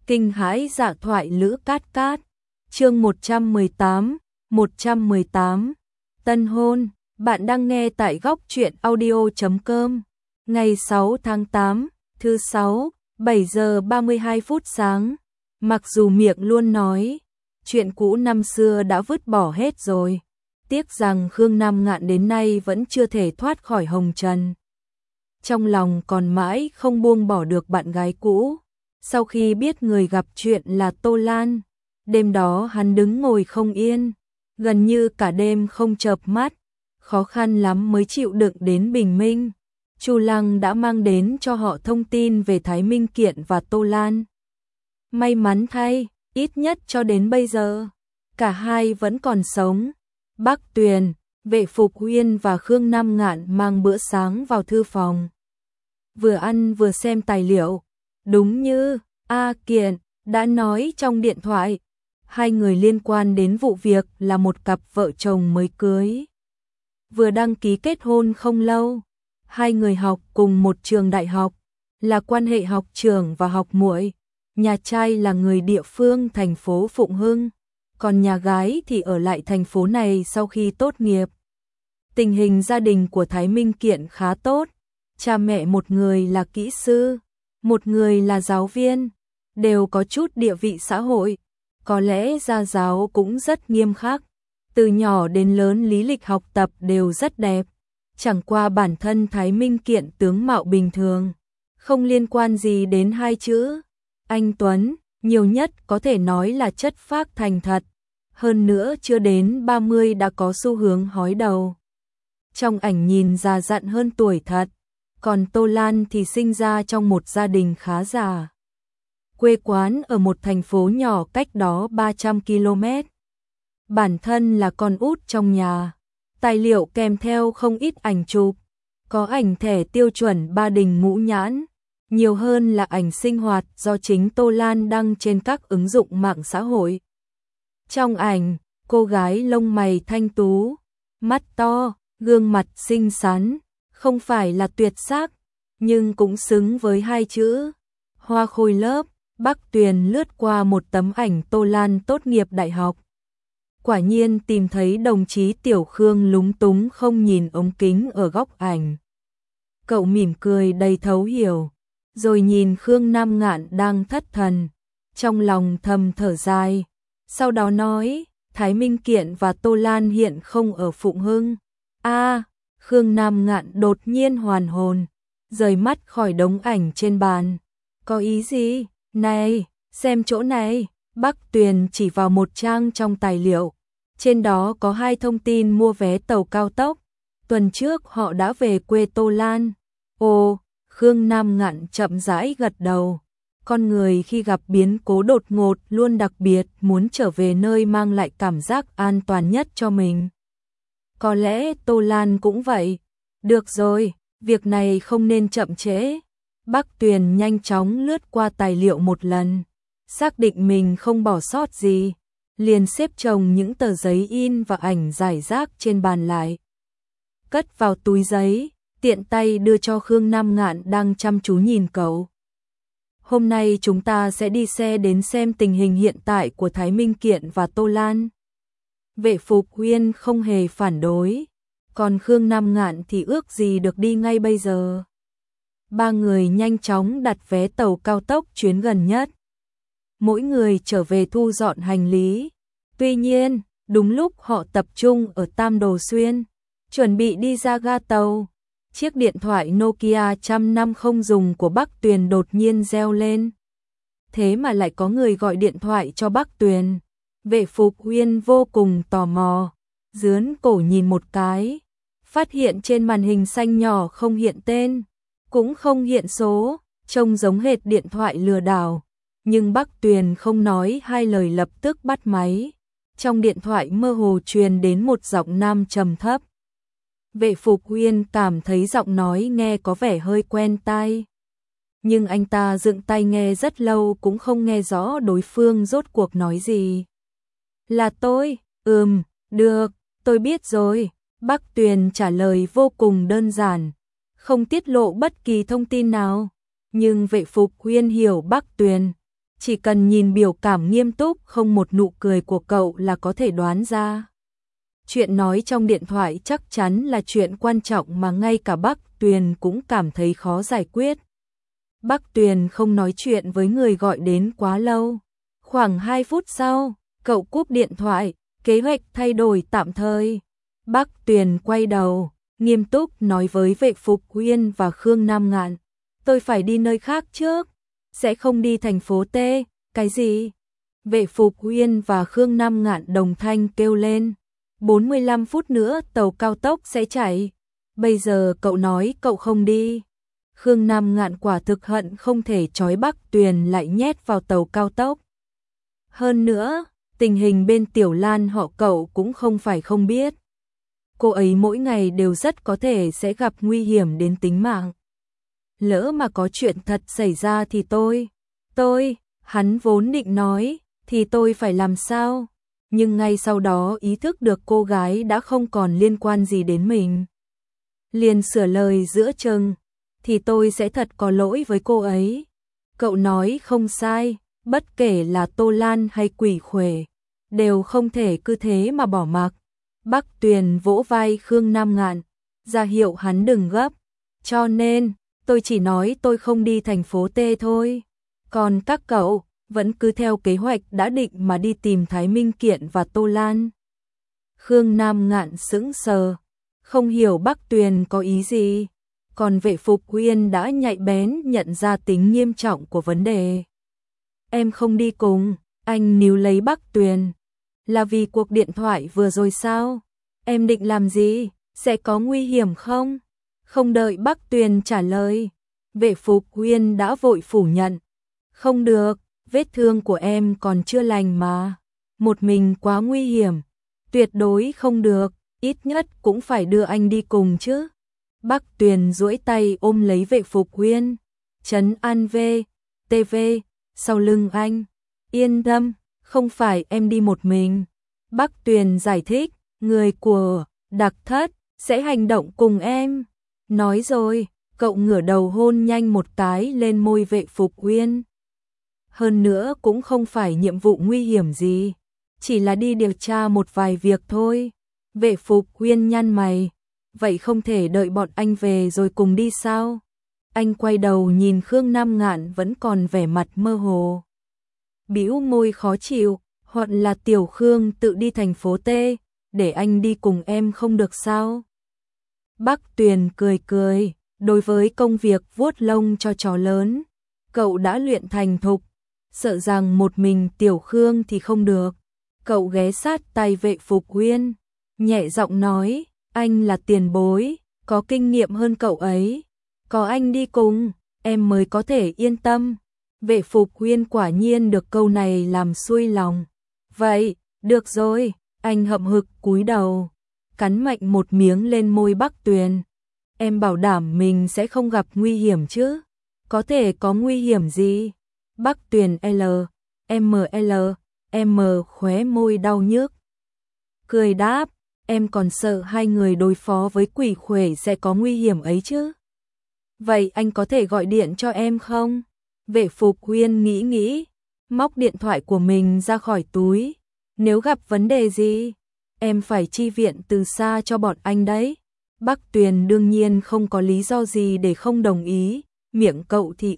Kinh hãi dạ thoại Lữ Cát Cát. Chương 118, Tân hôn. Bạn đang nghe tại góc truyện audio.com. Ngày 6 tháng 8, thứ 6, 7 giờ 32 phút sáng. Mặc dù miệng luôn nói, chuyện cũ năm xưa đã vứt bỏ hết rồi. Tiếc rằng Khương Nam Ngạn đến nay vẫn chưa thể thoát khỏi hồng trần. Trong lòng còn mãi không buông bỏ được bạn gái cũ. Sau khi biết người gặp chuyện là Tô Lan, đêm đó hắn đứng ngồi không yên, gần như cả đêm không chợp mắt, khó khăn lắm mới chịu đựng đến bình minh. Chu Lăng đã mang đến cho họ thông tin về Thái Minh Kiện và Tô Lan. May mắn thay, ít nhất cho đến bây giờ, cả hai vẫn còn sống. Bắc Tuyền, Vệ Phục Huyên và Khương Nam Ngạn mang bữa sáng vào thư phòng. Vừa ăn vừa xem tài liệu. Đúng như A Kiện đã nói trong điện thoại, hai người liên quan đến vụ việc là một cặp vợ chồng mới cưới. Vừa đăng ký kết hôn không lâu, hai người học cùng một trường đại học, là quan hệ học trưởng và học muội. Nhà trai là người địa phương thành phố Phụng Hưng, còn nhà gái thì ở lại thành phố này sau khi tốt nghiệp. Tình hình gia đình của Thái Minh Kiện khá tốt, cha mẹ một người là kỹ sư, một người là giáo viên, đều có chút địa vị xã hội, có lẽ gia giáo cũng rất nghiêm khắc. Từ nhỏ đến lớn lý lịch học tập đều rất đẹp, chẳng qua bản thân Thái Minh Kiện tướng mạo bình thường, không liên quan gì đến hai chữ anh tuấn, nhiều nhất có thể nói là chất phác thành thật, hơn nữa chưa đến 30 đã có xu hướng hói đầu. Trong ảnh nhìn già dặn hơn tuổi thật, còn Tô Lan thì sinh ra trong một gia đình khá già. Quê quán ở một thành phố nhỏ cách đó 300 km. Bản thân là con út trong nhà, tài liệu kèm theo không ít ảnh chụp, có ảnh thẻ tiêu chuẩn Ba Đình Ngũ Nhãn, nhiều hơn là ảnh sinh hoạt do chính Tô Lan đăng trên các ứng dụng mạng xã hội. Trong ảnh, cô gái lông mày thanh tú, mắt to, gương mặt xinh xắn, không phải là tuyệt sắc, nhưng cũng xứng với hai chữ hoa khôi lớp. Bắc Tuyền lướt qua một tấm ảnh Tô Lan tốt nghiệp đại học. Quả nhiên tìm thấy đồng chí Tiểu Khương lúng túng không nhìn ống kính ở góc ảnh. Cậu mỉm cười đầy thấu hiểu, rồi nhìn Khương Nam Ngạn đang thất thần, trong lòng thầm thở dài. Sau đó nói, Thái Minh Kiện và Tô Lan hiện không ở Phụng Hưng. Khương Nam Ngạn đột nhiên hoàn hồn, rời mắt khỏi đống ảnh trên bàn. Có ý gì? Này, xem chỗ này. Bắc Tuyền chỉ vào một trang trong tài liệu. Trên đó có hai thông tin mua vé tàu cao tốc. Tuần trước họ đã về quê Tô Lan. Ồ, Khương Nam Ngạn chậm rãi gật đầu. Con người khi gặp biến cố đột ngột luôn đặc biệt muốn trở về nơi mang lại cảm giác an toàn nhất cho mình. Có lẽ Tô Lan cũng vậy. Được rồi, việc này không nên chậm trễ. Bắc Tuyền nhanh chóng lướt qua tài liệu một lần, xác định mình không bỏ sót gì, liền xếp chồng những tờ giấy in và ảnh rải rác trên bàn lại. Cất vào túi giấy, tiện tay đưa cho Khương Nam Ngạn đang chăm chú nhìn cậu. Hôm nay chúng ta sẽ đi xe đến xem tình hình hiện tại của Thái Minh Kiện và Tô Lan. Vệ Phục Huyên không hề phản đối, còn Khương Nam Ngạn thì ước gì được đi ngay bây giờ. Ba người nhanh chóng đặt vé tàu cao tốc chuyến gần nhất. Mỗi người trở về thu dọn hành lý. Tuy nhiên, đúng lúc họ tập trung ở Tam Đồ Xuyên, chuẩn bị đi ra ga tàu, chiếc điện thoại Nokia 150 dùng của Bắc Tuyền đột nhiên reo lên. Thế mà lại có người gọi điện thoại cho Bắc Tuyền. Vệ Phục Huyên vô cùng tò mò, dướn cổ nhìn một cái, phát hiện trên màn hình xanh nhỏ không hiện tên, cũng không hiện số, trông giống hệt điện thoại lừa đảo. Nhưng Bắc Tuyền không nói hai lời lập tức bắt máy. Trong điện thoại mơ hồ truyền đến một giọng nam trầm thấp. Vệ Phục Huyên cảm thấy giọng nói nghe có vẻ hơi quen tai. Nhưng anh ta dựng tai nghe rất lâu cũng không nghe rõ đối phương rốt cuộc nói gì. Là tôi, được, tôi biết rồi. Bắc Tuyền trả lời vô cùng đơn giản, không tiết lộ bất kỳ thông tin nào. Nhưng Vệ Phục Huyên hiểu Bắc Tuyền Chỉ cần nhìn biểu cảm nghiêm túc không một nụ cười của cậu là có thể đoán ra. Chuyện nói trong điện thoại chắc chắn là chuyện quan trọng mà ngay cả Bắc Tuyền cũng cảm thấy khó giải quyết. Bắc Tuyền không nói chuyện với người gọi đến quá lâu. Khoảng 2 phút sau, cậu cúp điện thoại, kế hoạch thay đổi tạm thời. Bắc Tuyền quay đầu, nghiêm túc nói với Vệ Phục Uyên và Khương Nam Ngạn. Tôi phải đi nơi khác trước, sẽ không đi thành phố T. Cái gì? Vệ Phục Uyên và Khương Nam Ngạn đồng thanh kêu lên. 45 phút nữa tàu cao tốc sẽ chạy. Bây giờ cậu nói cậu không đi. Khương Nam Ngạn quả thực hận không thể trói Bắc Tuyền lại nhét vào tàu cao tốc. Hơn nữa, tình hình bên Tiểu Lan họ cậu cũng không phải không biết. Cô ấy mỗi ngày đều rất có thể sẽ gặp nguy hiểm đến tính mạng. Lỡ mà có chuyện thật xảy ra thì hắn vốn định nói, thì tôi phải làm sao? Nhưng ngay sau đó ý thức được cô gái đã không còn liên quan gì đến mình. Liền sửa lời giữa chừng, thì tôi sẽ thật có lỗi với cô ấy. Cậu nói không sai, bất kể là Tô Lan hay Quỷ Khuể, đều không thể cứ thế mà bỏ mặc. Bắc Tuyền vỗ vai Khương Nam Ngạn, ra hiệu hắn đừng gấp. Cho nên, tôi chỉ nói tôi không đi thành phố T thôi. Còn các cậu, vẫn cứ theo kế hoạch đã định mà đi tìm Thái Minh Kiện và Tô Lan. Khương Nam Ngạn sững sờ, không hiểu Bắc Tuyền có ý gì. Còn Vệ Phục Uyên đã nhạy bén nhận ra tính nghiêm trọng của vấn đề. Em không đi cùng, anh níu lấy Bắc Tuyền. Là vì cuộc điện thoại vừa rồi sao? Em định làm gì? Sẽ có nguy hiểm không? Không đợi Bắc Tuyền trả lời, Vệ Phục Uyên đã vội phủ nhận. Không được, vết thương của em còn chưa lành mà. Một mình quá nguy hiểm. Tuyệt đối không được, ít nhất cũng phải đưa anh đi cùng chứ. Bắc Tuyền duỗi tay ôm lấy Vệ Phục Uyên, trấn an TV sau lưng anh. Yên tâm, không phải em đi một mình. Bắc Tuyền giải thích, người của Đặc Thất sẽ hành động cùng em. Nói rồi, cậu ngửa đầu hôn nhanh một cái lên môi Vệ Phục Uyên. Hơn nữa cũng không phải nhiệm vụ nguy hiểm gì, chỉ là đi điều tra một vài việc thôi. Vệ Phục Uyên nhăn mày, vậy không thể đợi bọn anh về rồi cùng đi sao? Anh quay đầu nhìn Khương Nam Ngạn vẫn còn vẻ mặt mơ hồ. Bĩu môi khó chịu, hoặc là Tiểu Khương tự đi thành phố T, để anh đi cùng em không được sao? Bắc Tuyền cười cười, đối với công việc vuốt lông cho chó lớn, cậu đã luyện thành thục, sợ rằng một mình Tiểu Khương thì không được. Cậu ghé sát tay Vệ Phục Uyên, nhẹ giọng nói, anh là tiền bối, có kinh nghiệm hơn cậu ấy. Có anh đi cùng, em mới có thể yên tâm. Vệ Phục Uyên quả nhiên được câu này làm xuôi lòng. Vậy, được rồi, anh hậm hực cúi đầu, cắn mạnh một miếng lên môi Bắc Tuyền. Em bảo đảm mình sẽ không gặp nguy hiểm chứ? Có thể có nguy hiểm gì? Bắc Tuyền M khóe môi đau nhức. Cười đáp, em còn sợ hai người đối phó với Quỷ Khuể sẽ có nguy hiểm ấy chứ? Vậy anh có thể gọi điện cho em không? Vệ Phục Uyên nghĩ, móc điện thoại của mình ra khỏi túi. Nếu gặp vấn đề gì, em phải chi viện từ xa cho bọn anh đấy. Bắc Tuyền đương nhiên không có lý do gì để không đồng ý, miệng cậu thì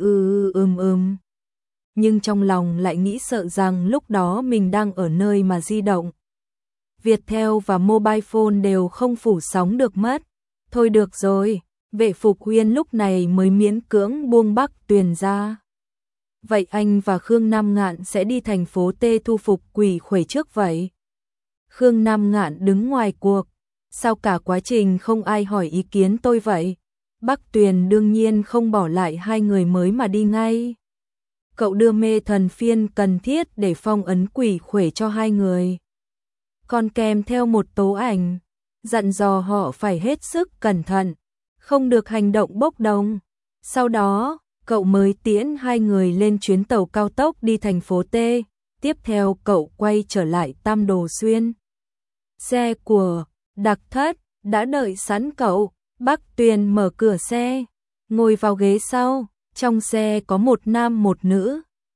nhưng trong lòng lại nghĩ sợ rằng lúc đó mình đang ở nơi mà di động Viettel và Mobile Phone đều không phủ sóng được mất. Thôi được rồi, Vệ Phục Uyên lúc này mới miễn cưỡng buông Bắc Tuyền ra. Vậy anh và Khương Nam Ngạn sẽ đi thành phố T thu phục Quỷ Khuể trước vậy? Khương Nam Ngạn đứng ngoài cuộc, sao cả quá trình không ai hỏi ý kiến tôi vậy? Bắc Tuyền đương nhiên không bỏ lại hai người mới mà đi ngay. Cậu đưa mê thần phiên cần thiết để phong ấn Quỷ Khuể cho hai người. Còn kèm theo một tố ảnh, dặn dò họ phải hết sức cẩn thận, không được hành động bốc đồng. Sau đó, cậu mới tiễn hai người lên chuyến tàu cao tốc đi thành phố T. Tiếp theo cậu quay trở lại Tam Đồ Xuyên. Xe của Đặc Thất đã đợi sẵn cậu. Bắc Tuyền mở cửa xe, ngồi vào ghế sau. Trong xe có một nam một nữ.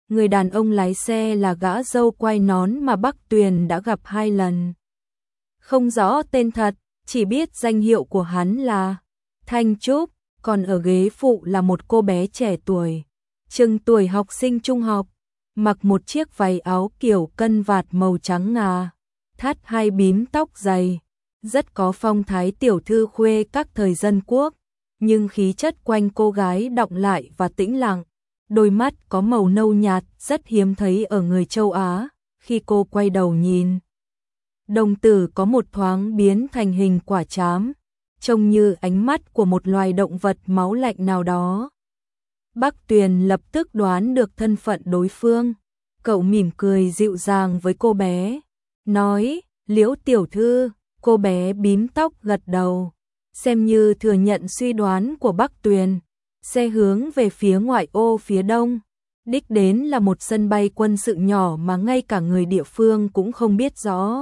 Người đàn ông lái xe là gã râu quai nón mà Bắc Tuyền đã gặp 2 lần. Không rõ tên thật, chỉ biết danh hiệu của hắn là Thanh Trúc, còn ở ghế phụ là một cô bé trẻ tuổi, chừng tuổi học sinh trung học, mặc một chiếc váy áo kiểu cân vạt màu trắng ngà, thắt 2 bím tóc dày, rất có phong thái tiểu thư khuê các thời dân quốc, nhưng khí chất quanh cô gái đọng lại và tĩnh lặng, đôi mắt có màu nâu nhạt rất hiếm thấy ở người châu Á, khi cô quay đầu nhìn. Đồng tử có một thoáng biến thành hình quả trám, trông như ánh mắt của một loài động vật máu lạnh nào đó. Bắc Tuyền lập tức đoán được thân phận đối phương, cậu mỉm cười dịu dàng với cô bé, nói, Liễu tiểu thư, cô bé bím tóc gật đầu, xem như thừa nhận suy đoán của Bắc Tuyền. Xe hướng về phía ngoại ô phía đông, đích đến là một sân bay quân sự nhỏ mà ngay cả người địa phương cũng không biết rõ.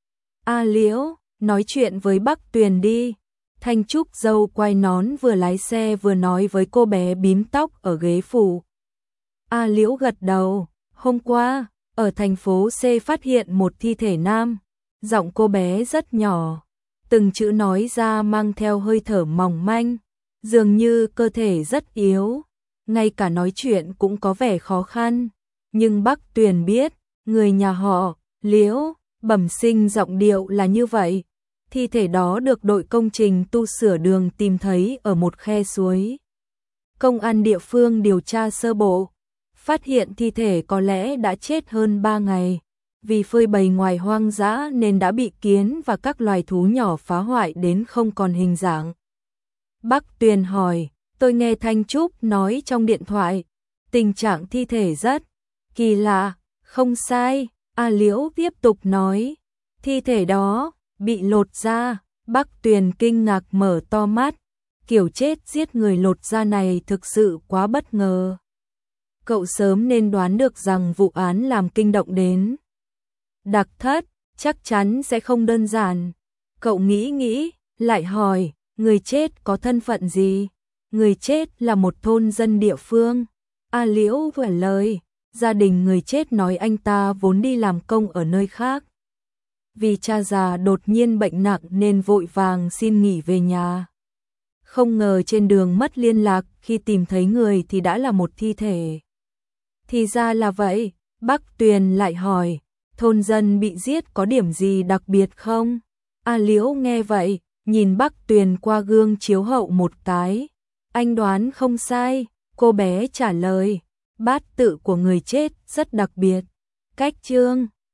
A Liễu, nói chuyện với Bắc Tuyền đi. Thanh Trúc dâu quai nón vừa lái xe vừa nói với cô bé bím tóc ở ghế phụ. A Liễu gật đầu, hôm qua, ở thành phố C phát hiện một thi thể nam. Giọng cô bé rất nhỏ, từng chữ nói ra mang theo hơi thở mỏng manh, dường như cơ thể rất yếu, ngay cả nói chuyện cũng có vẻ khó khăn. Nhưng Bắc Tuyền biết, người nhà họ, Liễu, bẩm sinh giọng điệu là như vậy. Thi thể đó được đội công trình tu sửa đường tìm thấy ở một khe suối. Công an địa phương điều tra sơ bộ, phát hiện thi thể có lẽ đã chết hơn 3 ngày. Vì phơi bày ngoài hoang dã nên đã bị kiến và các loài thú nhỏ phá hoại đến không còn hình dạng. Bắc Tuyền hỏi, tôi nghe Thanh Trúc nói trong điện thoại, tình trạng thi thể rất kỳ lạ, không sai. A Liễu tiếp tục nói, thi thể đó bị lột da. Bắc Tuyền kinh ngạc mở to mắt, kiểu chết giết người lột da này thực sự quá bất ngờ. Cậu sớm nên đoán được rằng vụ án làm kinh động đến Đặc Thất, chắc chắn sẽ không đơn giản. Cậu nghĩ, lại hỏi, người chết có thân phận gì? Người chết là một thôn dân địa phương. A Liễu trả lời, gia đình người chết nói anh ta vốn đi làm công ở nơi khác. Vì cha già đột nhiên bệnh nặng nên vội vàng xin nghỉ về nhà. Không ngờ trên đường mất liên lạc, khi tìm thấy người thì đã là một thi thể. Thì ra là vậy. Bắc Tuyền lại hỏi, thôn dân bị giết có điểm gì đặc biệt không? A Liễu nghe vậy, nhìn Bắc Tuyền qua gương chiếu hậu một cái. Anh đoán không sai, cô bé trả lời, bát tự của người chết rất đặc biệt. Cách chương